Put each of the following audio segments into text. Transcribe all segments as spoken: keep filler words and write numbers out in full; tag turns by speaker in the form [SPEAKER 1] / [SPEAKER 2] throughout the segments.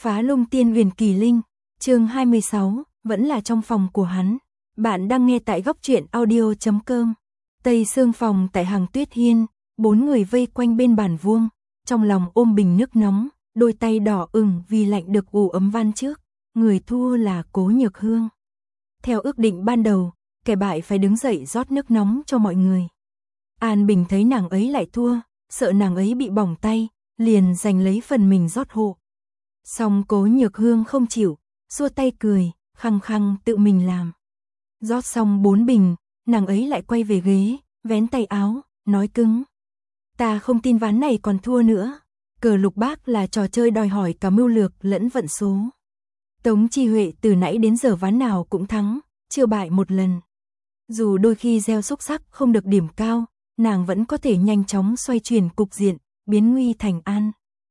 [SPEAKER 1] Phá Lung Tiên Huyền Kỳ Linh, chương hai mươi sáu, vẫn là trong phòng của hắn. Bạn đang nghe tại góc truyện audio chấm com. Tây Sương phòng tại Hàng Tuyết Hiên, bốn người vây quanh bên bàn vuông, trong lòng ôm bình nước nóng, đôi tay đỏ ửng vì lạnh được ủ ấm van trước, người thua là Cố Nhược Hương. Theo ước định ban đầu, kẻ bại phải đứng dậy rót nước nóng cho mọi người. An Bình thấy nàng ấy lại thua, sợ nàng ấy bị bỏng tay, liền giành lấy phần mình rót hộ. Song Cố Nhược Hương không chịu, xua tay cười, khăng khăng tự mình làm. Rót xong bốn bình, nàng ấy lại quay về ghế, vén tay áo, nói cứng: "Ta không tin ván này còn thua nữa. Cờ lục bác là trò chơi đòi hỏi cả mưu lược lẫn vận số. Tống Chi Huệ từ nãy đến giờ ván nào cũng thắng, chưa bại một lần. Dù đôi khi gieo xúc sắc không được điểm cao, nàng vẫn có thể nhanh chóng xoay chuyển cục diện, biến nguy thành an."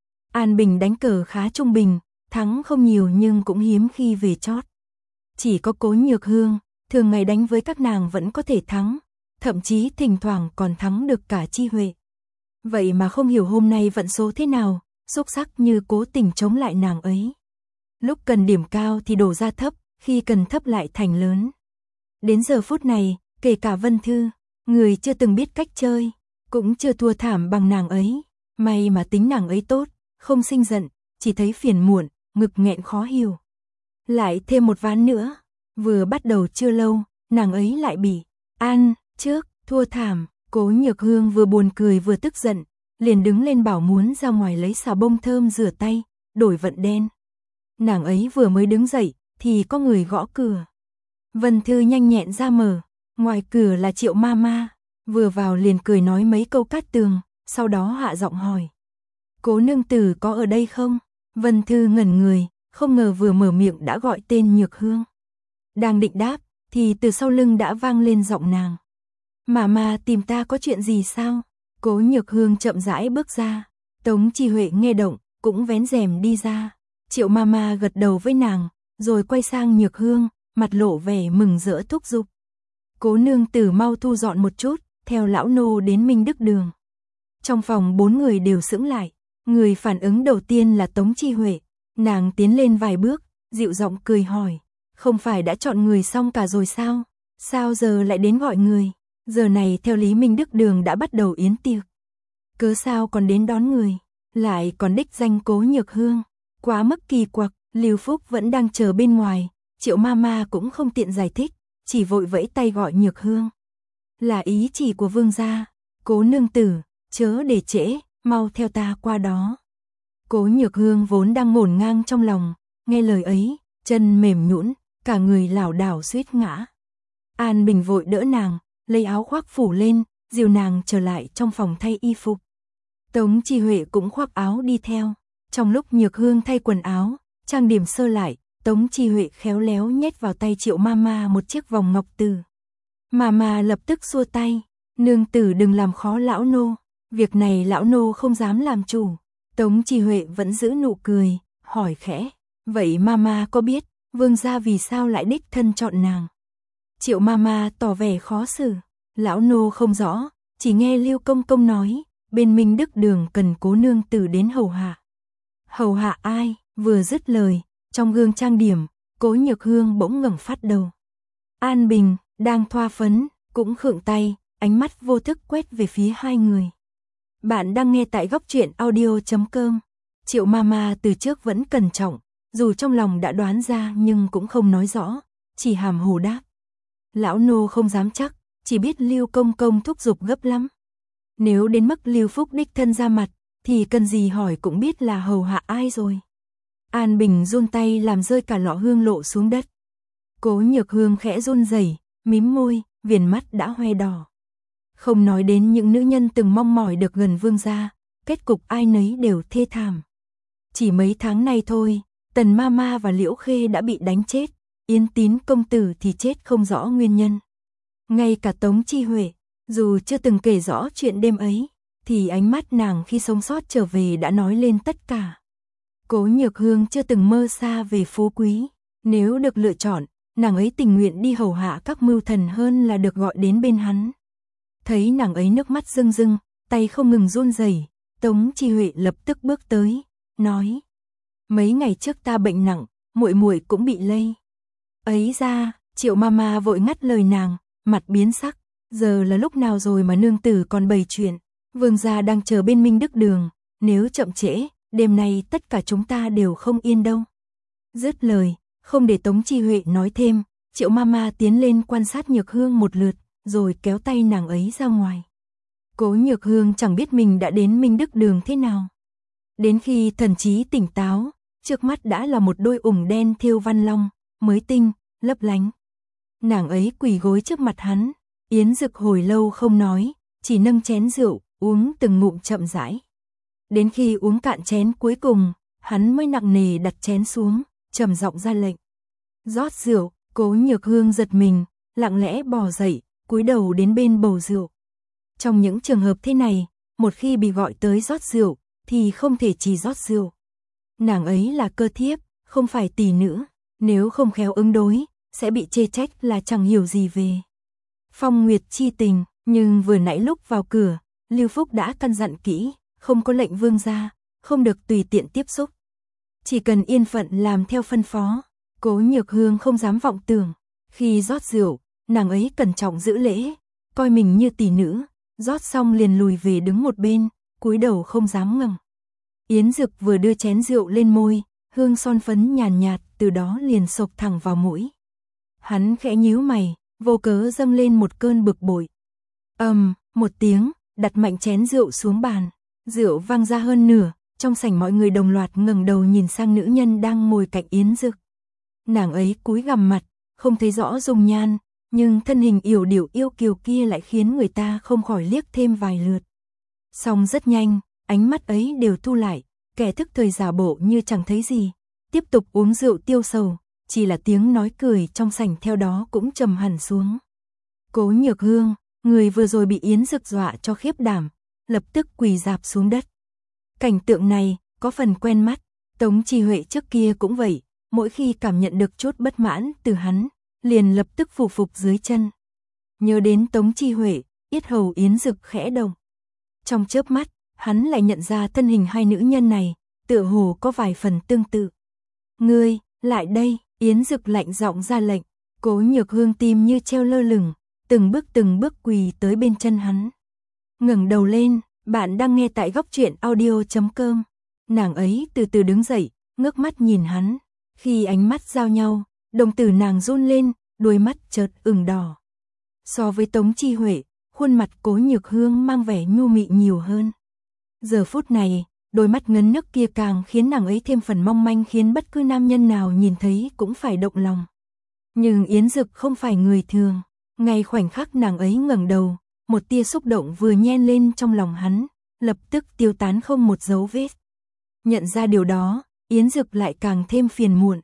[SPEAKER 1] An Bình đánh cờ khá trung bình, thắng không nhiều nhưng cũng hiếm khi về chót. Chỉ có Cố Nhược Hương, thường ngày đánh với các nàng vẫn có thể thắng, thậm chí thỉnh thoảng còn thắng được cả Chi Huệ. Vậy mà không hiểu hôm nay vận số thế nào, xúc sắc như cố tình chống lại nàng ấy. Lúc cần điểm cao thì đổ ra thấp, khi cần thấp lại thành lớn. Đến giờ phút này, kể cả Vân Thư, người chưa từng biết cách chơi, cũng chưa thua thảm bằng nàng ấy. May mà tính nàng ấy tốt, không sinh giận, chỉ thấy phiền muộn, ngực nghẹn khó hiểu. Lại thêm một ván nữa, vừa bắt đầu chưa lâu, nàng ấy lại bị An trước, thua thảm. Cố Nhược Hương vừa buồn cười vừa tức giận, liền đứng lên bảo muốn ra ngoài lấy xà bông thơm rửa tay, đổi vận đen. Nàng ấy vừa mới đứng dậy, thì có người gõ cửa. Vân Thư nhanh nhẹn ra mở, ngoài cửa là Triệu Ma Ma, vừa vào liền cười nói mấy câu cát tường, sau đó hạ giọng hỏi: "Cố nương tử có ở đây không?" Vân Thư ngẩn người, không ngờ vừa mở miệng đã gọi tên Nhược Hương. Đang định đáp, thì từ sau lưng đã vang lên giọng nàng: "Mà mà tìm ta có chuyện gì sao?" Cố Nhược Hương chậm rãi bước ra, Tống Chi Huệ nghe động, cũng vén rèm đi ra. Triệu Ma Ma gật đầu với nàng, rồi quay sang Nhược Hương, mặt lộ vẻ mừng rỡ thúc giục: "Cố nương tử mau thu dọn một chút, theo lão nô đến Minh Đức Đường." Trong phòng bốn người đều sững lại, người phản ứng đầu tiên là Tống Chi Huệ. Nàng tiến lên vài bước, dịu giọng cười hỏi: "Không phải đã chọn người xong cả rồi sao? Sao giờ lại đến gọi người? Giờ này theo lý Minh Đức Đường đã bắt đầu yến tiệc. Cớ sao còn đến đón người, lại còn đích danh Cố Nhược Hương? Quá mức kỳ quặc." Lưu Phúc vẫn đang chờ bên ngoài, Triệu Ma Ma cũng không tiện giải thích, chỉ vội vẫy tay gọi Nhược Hương: "Là ý chỉ của vương gia, Cố nương tử, chớ để trễ, mau theo ta qua đó." Cố Nhược Hương vốn đang ngổn ngang trong lòng, nghe lời ấy, chân mềm nhũn, cả người lảo đảo suýt ngã. An Bình vội đỡ nàng, lấy áo khoác phủ lên, dìu nàng trở lại trong phòng thay y phục. Tống Chi Huệ cũng khoác áo đi theo. Trong lúc Nhược Hương thay quần áo, trang điểm sơ lại, Tống Chi Huệ khéo léo nhét vào tay Triệu Ma Ma một chiếc vòng ngọc từ. Ma Ma lập tức xua tay: "Nương tử đừng làm khó lão nô, việc này lão nô không dám làm chủ." Tống Chi Huệ vẫn giữ nụ cười, hỏi khẽ: "Vậy Ma Ma có biết vương gia vì sao lại đích thân chọn nàng?" Triệu Ma Ma tỏ vẻ khó xử: "Lão nô không rõ, chỉ nghe Lưu công công nói, bên Minh Đức Đường cần cố nương tử đến hầu hạ." "Hầu hạ ai?" Vừa dứt lời, trong gương trang điểm, Cố Nhược Hương bỗng ngẩng phát đầu. An Bình đang thoa phấn, cũng khựng tay, ánh mắt vô thức quét về phía hai người. Bạn đang nghe tại góc truyện audio chấm com. Triệu Ma Ma từ trước vẫn cẩn trọng, dù trong lòng đã đoán ra nhưng cũng không nói rõ, chỉ hàm hồ đáp: "Lão nô không dám chắc, chỉ biết Lưu công công thúc giục gấp lắm." Nếu đến mức Lưu Phúc đích thân ra mặt, thì cần gì hỏi cũng biết là hầu hạ ai rồi. An Bình run tay làm rơi cả lọ hương lộ xuống đất. Cố Nhược Hương khẽ run rẩy, mím môi, viền mắt đã hoe đỏ. Không nói đến những nữ nhân từng mong mỏi được gần vương gia, kết cục ai nấy đều thê thảm. Chỉ mấy tháng nay thôi, Tần Ma Ma và Liễu Khê đã bị đánh chết, Yến Tín công tử thì chết không rõ nguyên nhân. Ngay cả Tống Chi Huệ, dù chưa từng kể rõ chuyện đêm ấy, thì ánh mắt nàng khi sống sót trở về đã nói lên tất cả. Cố Nhược Hương chưa từng mơ xa về phú quý, nếu được lựa chọn, nàng ấy tình nguyện đi hầu hạ các mưu thần hơn là được gọi đến bên hắn. Thấy nàng ấy nước mắt rưng rưng, tay không ngừng run rẩy, Tống Chi Huệ lập tức bước tới, nói: mấy ngày trước ta bệnh nặng, muội muội cũng bị lây. Ấy ra, Triệu Mama vội ngắt lời nàng, mặt biến sắc, giờ là lúc nào rồi mà nương tử còn bày chuyện, vương gia đang chờ bên Minh Đức Đường, nếu chậm trễ, đêm nay tất cả chúng ta đều không yên đâu. Dứt lời, không để Tống Chi Huệ nói thêm, Triệu Mama tiến lên quan sát Nhược Hương một lượt, rồi kéo tay nàng ấy ra ngoài. Cố Nhược Hương chẳng biết mình đã đến Minh Đức Đường thế nào. Đến khi thần trí tỉnh táo, trước mắt đã là một đôi ủng đen thêu văn long, mới tinh, lấp lánh. Nàng ấy quỳ gối trước mặt hắn, Yến Dực hồi lâu không nói, chỉ nâng chén rượu, uống từng ngụm chậm rãi. Đến khi uống cạn chén cuối cùng, hắn mới nặng nề đặt chén xuống, trầm giọng ra lệnh. Rót rượu. Cố Nhược Hương giật mình, lặng lẽ bò dậy, cúi đầu đến bên bầu rượu. Trong những trường hợp thế này, một khi bị gọi tới rót rượu, thì không thể chỉ rót rượu. Nàng ấy là cơ thiếp, không phải tỷ nữ, nếu không khéo ứng đối, sẽ bị chê trách là chẳng hiểu gì về phong nguyệt chi tình, nhưng vừa nãy lúc vào cửa, Lưu Phúc đã căn dặn kỹ, không có lệnh vương gia, không được tùy tiện tiếp xúc. Chỉ cần yên phận làm theo phân phó. Cố Nhược Hương không dám vọng tưởng, khi rót rượu, nàng ấy cẩn trọng giữ lễ, coi mình như tỷ nữ, rót xong liền lùi về đứng một bên, cúi đầu không dám ngẩng. Yến Dực vừa đưa chén rượu lên môi, hương son phấn nhàn nhạt, từ đó liền xộc thẳng vào mũi. Hắn khẽ nhíu mày, vô cớ dâng lên một cơn bực bội. Ầm, một tiếng, đặt mạnh chén rượu xuống bàn, rượu văng ra hơn nửa, trong sảnh mọi người đồng loạt ngẩng đầu nhìn sang nữ nhân đang ngồi cạnh Yến Dực. Nàng ấy cúi gằm mặt, không thấy rõ dung nhan, nhưng thân hình yểu điệu yêu kiều kia lại khiến người ta không khỏi liếc thêm vài lượt. Xong rất nhanh, ánh mắt ấy đều thu lại, kẻ thức thời giả bộ như chẳng thấy gì, tiếp tục uống rượu tiêu sầu, chỉ là tiếng nói cười trong sảnh theo đó cũng trầm hẳn xuống. Cố Nhược Hương, người vừa rồi bị Yến Dực dọa cho khiếp đảm, lập tức quỳ rạp xuống đất. Cảnh tượng này có phần quen mắt, Tống Chi Huệ trước kia cũng vậy. Mỗi khi cảm nhận được chút bất mãn từ hắn, liền lập tức phủ phục dưới chân. Nhớ đến Tống Chi Huệ, yết hầu Yến Dực khẽ động. Trong chớp mắt, hắn lại nhận ra thân hình hai nữ nhân này, tựa hồ có vài phần tương tự. Ngươi, lại đây, Yến Dực lạnh giọng ra lệnh, Cố Nhược Hương tim như treo lơ lửng, từng bước từng bước quỳ tới bên chân hắn. Ngẩng đầu lên, bạn đang nghe tại góc truyện audio chấm com. Nàng ấy từ từ đứng dậy, ngước mắt nhìn hắn. Khi ánh mắt giao nhau, đồng tử nàng run lên, đôi mắt chợt ửng đỏ. So với Tống Chi Huệ, khuôn mặt Cố Nhược Hương mang vẻ nhu mị nhiều hơn. Giờ phút này, đôi mắt ngấn nước kia càng khiến nàng ấy thêm phần mong manh, khiến bất cứ nam nhân nào nhìn thấy cũng phải động lòng. Nhưng Yến Dực không phải người thường, ngay khoảnh khắc nàng ấy ngẩng đầu, một tia xúc động vừa nhen lên trong lòng hắn, lập tức tiêu tán không một dấu vết. Nhận ra điều đó, Yến Dực lại càng thêm phiền muộn.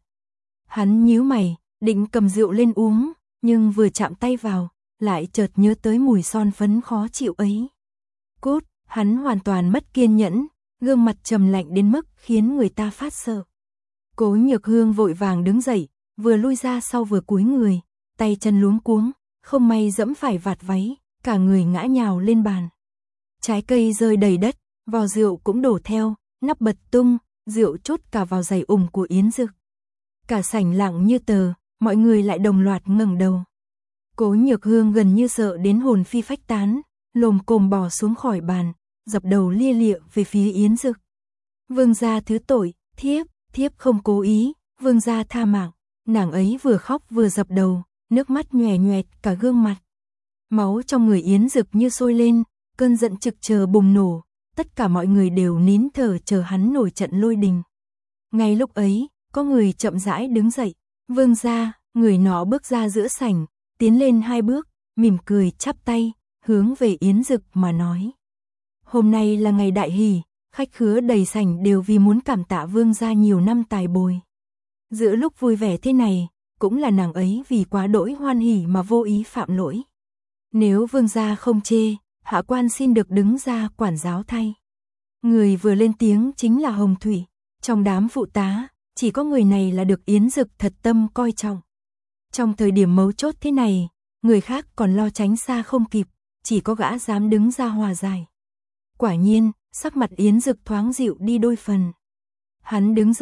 [SPEAKER 1] Hắn nhíu mày, định cầm rượu lên uống, nhưng vừa chạm tay vào, lại chợt nhớ tới mùi son phấn khó chịu ấy. Cốt, hắn hoàn toàn mất kiên nhẫn, gương mặt trầm lạnh đến mức khiến người ta phát sợ. Cố Nhược Hương vội vàng đứng dậy, vừa lui ra sau vừa cúi người, tay chân luống cuống, không may dẫm phải vạt váy, cả người ngã nhào lên bàn. Trái cây rơi đầy đất, vò rượu cũng đổ theo, nắp bật tung, rượu trút cả vào giày ủng của Yến Dực. Cả sảnh lặng như tờ, mọi người lại đồng loạt ngẩng đầu. Cố Nhược Hương gần như sợ đến hồn phi phách tán, lồm cồm bò xuống khỏi bàn, dập đầu lia lịa về phía Yến Dực. Vương gia thứ tội, thiếp, thiếp không cố ý, vương gia tha mạng. Nàng ấy vừa khóc vừa dập đầu, nước mắt nhòe nhòe cả gương mặt. Máu trong người Yến Dực như sôi lên, cơn giận trực chờ bùng nổ, tất cả mọi người đều nín thở chờ hắn nổi trận lôi đình. Ngay lúc ấy, có người chậm rãi đứng dậy, vương gia, người nọ bước ra giữa sảnh, tiến lên hai bước, mỉm cười chắp tay, hướng về Yến Dực mà nói. Hôm nay là ngày đại hỷ, khách khứa đầy sảnh đều vì muốn cảm tạ vương gia nhiều năm tài bồi. Giữa lúc vui vẻ thế này, cũng là nàng ấy vì quá đỗi hoan hỉ mà vô ý phạm lỗi. Nếu vương gia không chê, hạ quan xin được đứng ra quản giáo thay. Người vừa lên tiếng chính là Hồng Thủy, trong đám phụ tá, chỉ có người này là được Yến Dực thật tâm coi trọng. Trong thời điểm mấu chốt thế này, người khác còn lo tránh xa không kịp, chỉ có gã dám đứng ra hòa giải. Quả nhiên, sắc mặt Yến Dực thoáng dịu đi đôi phần. Hắn đứng dậy,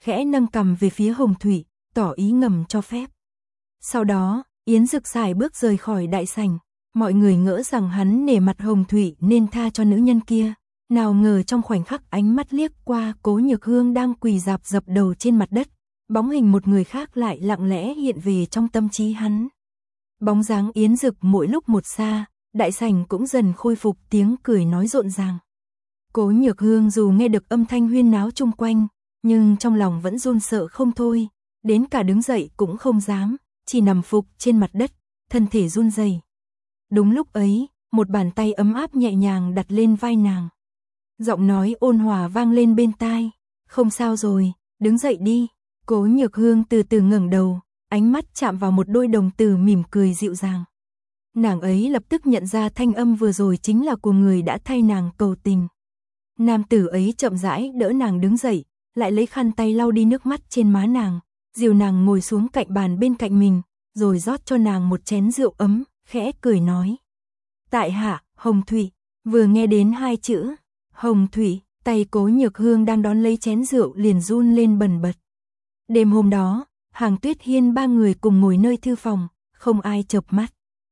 [SPEAKER 1] khẽ nâng cằm về phía Hồng Thủy, tỏ ý ngầm cho phép. Sau đó, Yến Dực xài bước rời khỏi đại sảnh, mọi người ngỡ rằng hắn nể mặt Hồng Thủy nên tha cho nữ nhân kia, nào ngờ trong khoảnh khắc ánh mắt liếc qua Cố Nhược Hương đang quỳ rạp dập đầu trên mặt đất, bóng hình một người khác lại lặng lẽ hiện về trong tâm trí hắn. Bóng dáng Yến Dực mỗi lúc một xa, đại sảnh cũng dần khôi phục tiếng cười nói rộn ràng. Cố Nhược Hương dù nghe được âm thanh huyên náo chung quanh, nhưng trong lòng vẫn run sợ không thôi, đến cả đứng dậy cũng không dám, chỉ nằm phục trên mặt đất, thân thể run rẩy. Đúng lúc ấy, một bàn tay ấm áp nhẹ nhàng đặt lên vai nàng. Giọng nói ôn hòa vang lên bên tai, "Không sao rồi, đứng dậy đi." Cố Nhược Hương từ từ ngẩng đầu, ánh mắt chạm vào một đôi đồng tử mỉm cười dịu dàng. Nàng ấy lập tức nhận ra thanh âm vừa rồi chính là của người đã thay nàng cầu tình. Nam tử ấy chậm rãi đỡ nàng đứng dậy, lại lấy khăn tay lau đi nước mắt trên má nàng, dìu nàng ngồi xuống cạnh bàn bên cạnh mình, rồi rót cho nàng một chén rượu ấm, khẽ cười nói: "Tại hạ, Hồng Thủy." Vừa nghe đến hai chữ Hồng Thủy, tay Cố Nhược Hương đang đón lấy chén rượu liền run lên bần bật. Đêm hôm đó, Hàng Tuyết Hiên ba người cùng ngồi nơi thư phòng, không ai chợp mắt.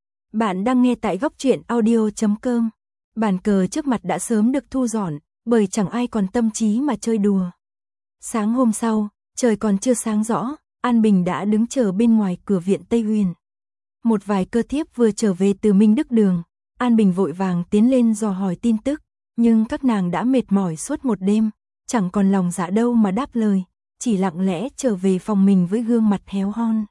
[SPEAKER 1] Bạn đang nghe tại góc truyện audio chấm com. Bàn cờ trước mặt đã sớm được thu dọn, bởi chẳng ai còn tâm trí mà chơi đùa. Sáng hôm sau, trời còn chưa sáng rõ, An Bình đã đứng chờ bên ngoài cửa viện Tây Huyền. Một vài cơ thiếp vừa trở về từ Minh Đức Đường, An Bình vội vàng tiến lên dò hỏi tin tức, nhưng các nàng đã mệt mỏi suốt một đêm, chẳng còn lòng dạ đâu mà đáp lời, chỉ lặng lẽ trở về phòng mình với gương mặt héo hon.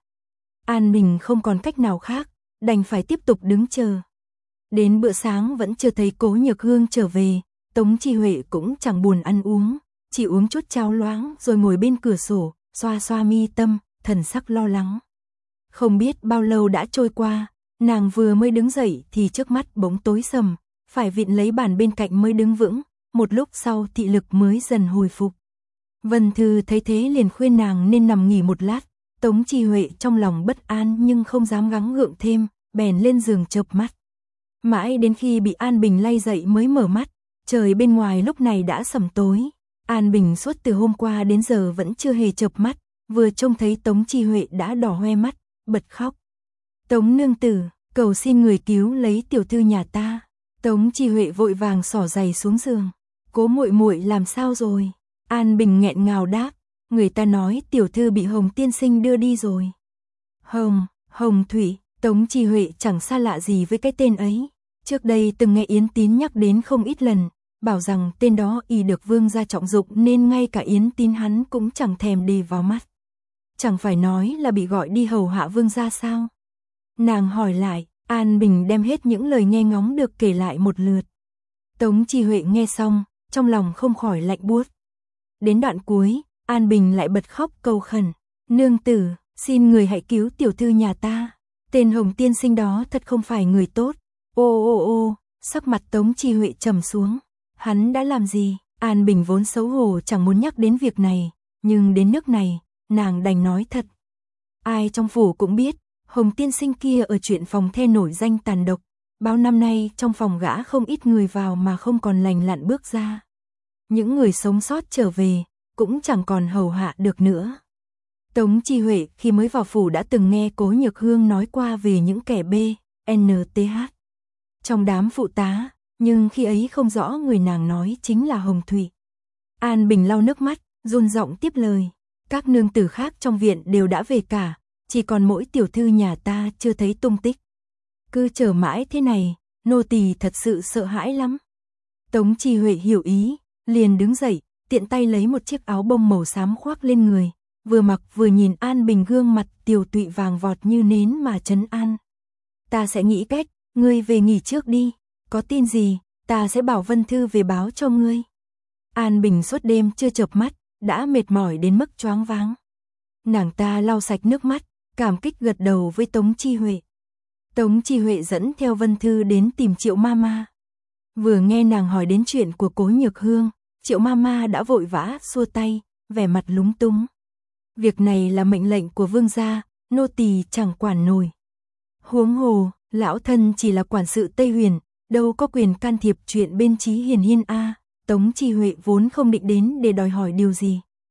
[SPEAKER 1] An Bình không còn cách nào khác, đành phải tiếp tục đứng chờ. Đến bữa sáng vẫn chưa thấy Cố Nhược Hương trở về, Tống Chi Huệ cũng chẳng buồn ăn uống, chỉ uống chút cháo loãng rồi ngồi bên cửa sổ, xoa xoa mi tâm, thần sắc lo lắng. Không biết bao lâu đã trôi qua, nàng vừa mới đứng dậy thì trước mắt bỗng tối sầm, phải vịn lấy bàn bên cạnh mới đứng vững, một lúc sau thị lực mới dần hồi phục. Vân Thư thấy thế liền khuyên nàng nên nằm nghỉ một lát, Tống Chi Huệ trong lòng bất an nhưng không dám gắng gượng thêm, bèn lên giường chợp mắt. Mãi đến khi bị An Bình lay dậy mới mở mắt, trời bên ngoài lúc này đã sầm tối. An Bình suốt từ hôm qua đến giờ vẫn chưa hề chợp mắt, vừa trông thấy Tống Chi Huệ đã đỏ hoe mắt, bật khóc. "Tống nương tử, cầu xin người cứu lấy tiểu thư nhà ta." Tống Chi Huệ vội vàng xỏ giày xuống giường. "Cố muội muội làm sao rồi?" An Bình nghẹn ngào đáp, "Người ta nói tiểu thư bị Hồng tiên sinh đưa đi rồi." Hồng, Hồng Thủy, Tống Chi Huệ chẳng xa lạ gì với cái tên ấy. Trước đây từng nghe Yến Tín nhắc đến không ít lần, bảo rằng tên đó y được vương gia trọng dụng nên ngay cả Yến Tín hắn cũng chẳng thèm đề vào mắt. Chẳng phải nói là bị gọi đi hầu hạ vương gia sao? Nàng hỏi lại, An Bình đem hết những lời nghe ngóng được kể lại một lượt. Tống Chi Huệ nghe xong, trong lòng không khỏi lạnh buốt. Đến đoạn cuối, An Bình lại bật khóc cầu khẩn, "Nương tử, xin người hãy cứu tiểu thư nhà ta. Tên Hồng tiên sinh đó thật không phải người tốt." Ô ô ô, sắc mặt Tống Chi Huệ trầm xuống. Hắn đã làm gì? An Bình vốn xấu hổ chẳng muốn nhắc đến việc này, nhưng đến nước này, nàng đành nói thật. Ai trong phủ cũng biết, Hồng tiên sinh kia ở chuyện phòng the nổi danh tàn độc, bao năm nay trong phòng gã không ít người vào mà không còn lành lặn bước ra. Những người sống sót trở về, cũng chẳng còn hầu hạ được nữa. Tống Chi Huệ khi mới vào phủ đã từng nghe Cố Nhược Hương nói qua về những kẻ B, N T H trong đám phụ tá, nhưng khi ấy không rõ người nàng nói chính là Hồng Thủy. An Bình lau nước mắt, run giọng tiếp lời, "Các nương tử khác trong viện đều đã về cả, chỉ còn mỗi tiểu thư nhà ta chưa thấy tung tích. Cứ chờ mãi thế này, nô tỳ thật sự sợ hãi lắm." Tống Chi Huệ hiểu ý, liền đứng dậy, tiện tay lấy một chiếc áo bông màu xám khoác lên người, vừa mặc vừa nhìn An Bình gương mặt tiều tụy vàng vọt như nến mà trấn an. "Ta sẽ nghĩ cách, ngươi về nghỉ trước đi, có tin gì, ta sẽ bảo Vân Thư về báo cho ngươi." An Bình suốt đêm chưa chợp mắt, đã mệt mỏi đến mức choáng váng. Nàng ta lau sạch nước mắt, cảm kích gật đầu với Tống Chi Huệ. Tống Chi Huệ dẫn theo Vân Thư đến tìm Triệu Mama. Vừa nghe nàng hỏi đến chuyện của Cố Nhược Hương, Triệu Mama đã vội vã xua tay, vẻ mặt lúng túng. "Việc này là mệnh lệnh của vương gia, nô tỳ chẳng quản nổi. Huống hồ, lão thân chỉ là quản sự Tây Huyền, đâu có quyền can thiệp chuyện bên Chí Hiền Hiên a." Tống Chi Huệ vốn không định đến để đòi hỏi điều gì,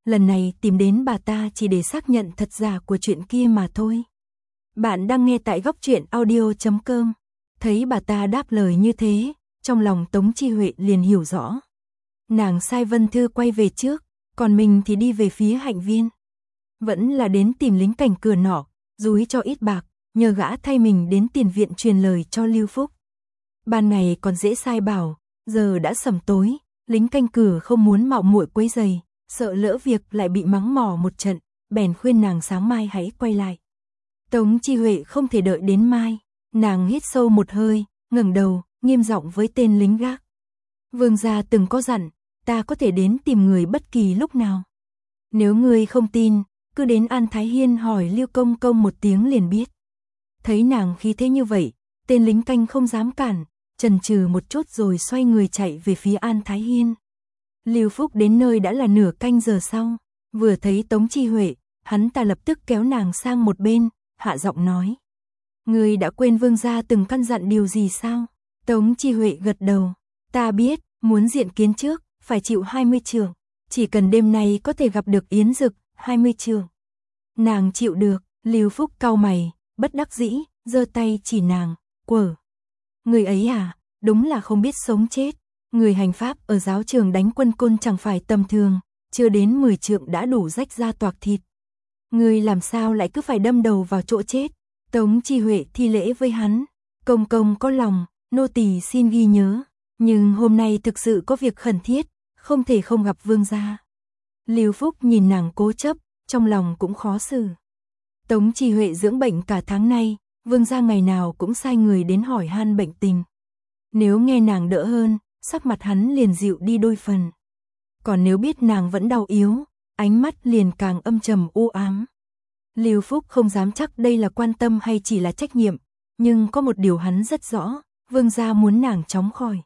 [SPEAKER 1] lần này tìm đến bà ta chỉ để xác nhận thật giả của chuyện kia mà thôi. Bạn đang nghe tại góc truyện audio chấm com. Thấy bà ta đáp lời như thế, trong lòng Tống Chi Huệ liền hiểu rõ. Nàng sai Vân Thư quay về trước, còn mình thì đi về phía Hạnh Viên. Vẫn là đến tìm lính cảnh cửa nọ, dúi cho ít bạc, nhờ gã thay mình đến tiền viện truyền lời cho Lưu Phúc. Ban ngày còn dễ sai bảo, giờ đã sẩm tối, lính canh cửa không muốn mạo muội quấy rầy, sợ lỡ việc lại bị mắng mỏ một trận, bèn khuyên nàng sáng mai hãy quay lại. Tống Chi Huệ không thể đợi đến mai, nàng hít sâu một hơi, ngẩng đầu, nghiêm giọng với tên lính gác. Vương gia từng có dặn, ta có thể đến tìm người bất kỳ lúc nào. Nếu ngươi không tin, cứ đến An Thái Hiên hỏi Lưu Công Công một tiếng liền biết. Thấy nàng khí thế như vậy, tên lính canh không dám cản, chần chừ một chút rồi xoay người chạy về phía An Thái Hiên. Lưu Phúc đến nơi đã là nửa canh giờ sau, vừa thấy Tống Chi Huệ, hắn ta lập tức kéo nàng sang một bên, hạ giọng nói. Ngươi đã quên vương gia từng căn dặn điều gì sao? Tống Chi Huệ gật đầu, ta biết, muốn diện kiến trước, phải chịu hai mươi chưởng, chỉ cần đêm nay có thể gặp được Yến Dực, hai mươi chưởng. Nàng chịu được, Lưu Phúc cau mày, bất đắc dĩ, giơ tay chỉ nàng, quở. Người ấy à, đúng là không biết sống chết. Người hành pháp ở giáo trường đánh quân côn chẳng phải tầm thường, chưa đến mười trượng đã đủ rách ra toạc thịt. Người làm sao lại cứ phải đâm đầu vào chỗ chết? Tống Chi Huệ thi lễ với hắn, công công có lòng, nô tỳ xin ghi nhớ, nhưng hôm nay thực sự có việc khẩn thiết, không thể không gặp vương gia. Lưu Phúc nhìn nàng cố chấp, trong lòng cũng khó xử. Tống Chi Huệ dưỡng bệnh cả tháng nay, vương gia ngày nào cũng sai người đến hỏi han bệnh tình. Nếu nghe nàng đỡ hơn, sắc mặt hắn liền dịu đi đôi phần. Còn nếu biết nàng vẫn đau yếu, ánh mắt liền càng âm trầm u ám. Lưu Phúc không dám chắc đây là quan tâm hay chỉ là trách nhiệm, nhưng có một điều hắn rất rõ, vương gia muốn nàng chóng khỏi.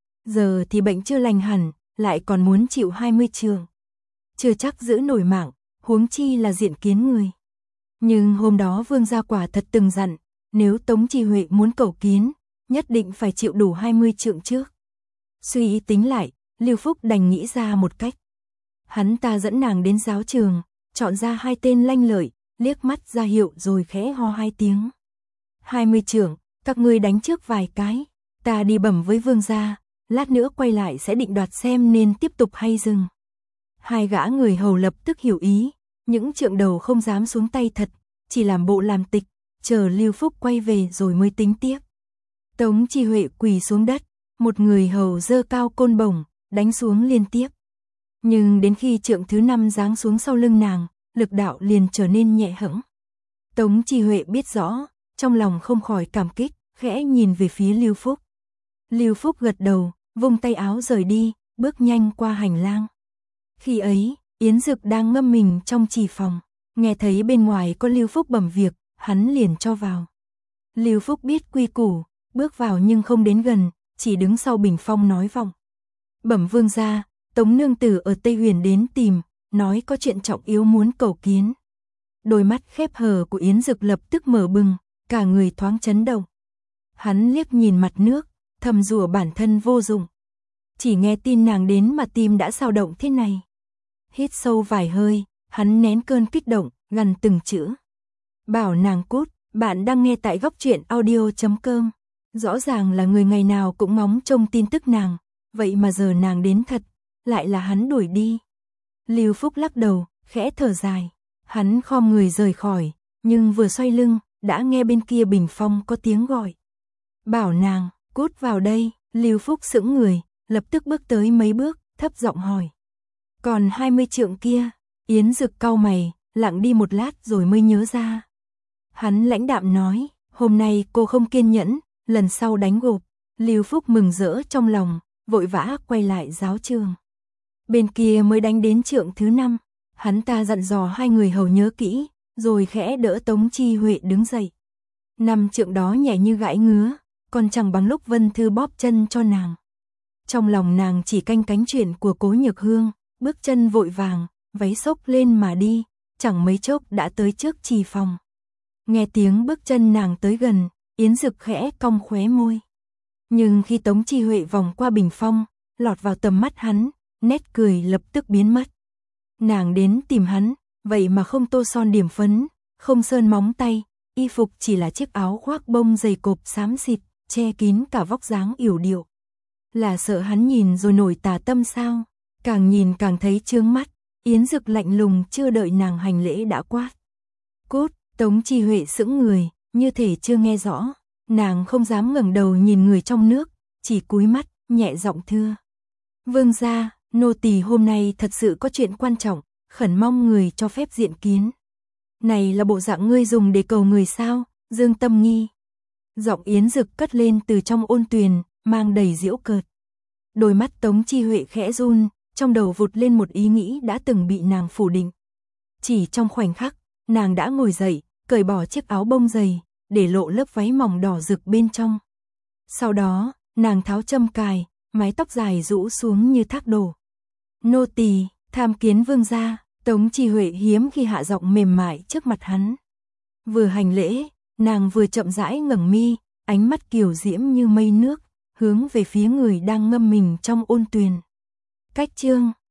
[SPEAKER 1] Giờ thì bệnh chưa lành hẳn, lại còn muốn chịu hai mươi chưởng. Chưa chắc giữ nổi mạng, huống chi là diện kiến người. Nhưng hôm đó vương gia quả thật từng dặn, nếu Tống Chi Huệ muốn cầu kiến, nhất định phải chịu đủ hai mươi trượng trước. Suy ý tính lại, Lưu Phúc đành nghĩ ra một cách. Hắn ta dẫn nàng đến giáo trường, chọn ra hai tên lanh lợi, liếc mắt ra hiệu rồi khẽ ho hai tiếng. hai mươi chưởng, các ngươi đánh trước vài cái, ta đi bẩm với vương gia, lát nữa quay lại sẽ định đoạt xem nên tiếp tục hay dừng. Hai gã người hầu lập tức hiểu ý, những trượng đầu không dám xuống tay thật, chỉ làm bộ làm tịch, chờ Lưu Phúc quay về rồi mới tính tiếp. Tống Chi Huệ quỳ xuống đất, một người hầu giơ cao côn bổng, đánh xuống liên tiếp. Nhưng đến khi trượng thứ năm giáng xuống sau lưng nàng, lực đạo liền trở nên nhẹ hẫng. Tống Chi Huệ biết rõ, trong lòng không khỏi cảm kích, khẽ nhìn về phía Lưu Phúc. Lưu Phúc gật đầu, vung tay áo rời đi, bước nhanh qua hành lang. Khi ấy, Yến Dực đang ngâm mình trong trì phòng, nghe thấy bên ngoài có Lưu Phúc bẩm việc, hắn liền cho vào. Lưu Phúc biết quy củ, bước vào nhưng không đến gần, chỉ đứng sau bình phong nói vọng. Bẩm vương gia, Tống nương tử ở Tây Huyền đến tìm, nói có chuyện trọng yếu muốn cầu kiến. Đôi mắt khép hờ của Yến Dực lập tức mở bừng, cả người thoáng chấn động. Hắn liếc nhìn mặt nước, thầm rủa bản thân vô dụng. Chỉ nghe tin nàng đến mà tim đã sao động thế này. Hít sâu vài hơi, hắn nén cơn kích động, gằn từng chữ. Bảo nàng cút, bạn đang nghe tại góc truyện audio chấm com. Rõ ràng là người ngày nào cũng ngóng trông tin tức nàng, vậy mà giờ nàng đến thật, lại là hắn đuổi đi. Lưu Phúc lắc đầu, khẽ thở dài, hắn khom người rời khỏi, nhưng vừa xoay lưng, đã nghe bên kia bình phong có tiếng gọi. Bảo nàng, cút vào đây, Lưu Phúc sững người, lập tức bước tới mấy bước, thấp giọng hỏi. Còn hai mươi trượng kia, Yến Dực cau mày, lặng đi một lát rồi mới nhớ ra. Hắn lãnh đạm nói, hôm nay cô không kiên nhẫn, lần sau đánh gục. Lưu Phúc mừng rỡ trong lòng, vội vã quay lại giáo trường. Bên kia mới đánh đến trượng thứ năm, hắn ta dặn dò hai người hầu nhớ kỹ, rồi khẽ đỡ Tống Chi Huệ đứng dậy. Năm trượng đó nhẹ như gãi ngứa, còn chẳng bằng lúc Vân Thư bóp chân cho nàng. Trong lòng nàng chỉ canh cánh chuyện của Cố Nhược Hương, bước chân vội vàng, váy xốc lên mà đi, chẳng mấy chốc đã tới trước trì phòng. Nghe tiếng bước chân nàng tới gần, Yến Dực khẽ cong khóe môi. Nhưng khi Tống Chi Huệ vòng qua bình phong, lọt vào tầm mắt hắn, nét cười lập tức biến mất. Nàng đến tìm hắn, vậy mà không tô son điểm phấn, không sơn móng tay, y phục chỉ là chiếc áo khoác bông dày cộp xám xịt, che kín cả vóc dáng yểu điệu. Là sợ hắn nhìn rồi nổi tà tâm sao? Càng nhìn càng thấy chướng mắt, Yến Dực lạnh lùng chưa đợi nàng hành lễ đã quát. Cút, Tống Chi Huệ sững người, như thể chưa nghe rõ, nàng không dám ngẩng đầu nhìn người trong nước, chỉ cúi mắt, nhẹ giọng thưa. Vương gia, nô tỳ hôm nay thật sự có chuyện quan trọng, khẩn mong người cho phép diện kiến. Này là bộ dạng ngươi dùng để cầu người sao? Dương Tâm nghi. Giọng Yến Dực cất lên từ trong ôn tuyền, mang đầy giễu cợt. Đôi mắt Tống Chi Huệ khẽ run, trong đầu vụt lên một ý nghĩ đã từng bị nàng phủ định. Chỉ trong khoảnh khắc, nàng đã ngồi dậy, cởi bỏ chiếc áo bông dày, để lộ lớp váy mỏng đỏ rực bên trong. Sau đó, nàng tháo châm cài, mái tóc dài rũ xuống như thác đổ. Nô tỳ tham kiến vương gia. Tống Chi Huệ hiếm khi hạ giọng mềm mại trước mặt hắn. Vừa hành lễ, nàng vừa chậm rãi ngẩng mi, ánh mắt kiều diễm như mây nước, hướng về phía người đang ngâm mình trong ôn tuyền. Cách chương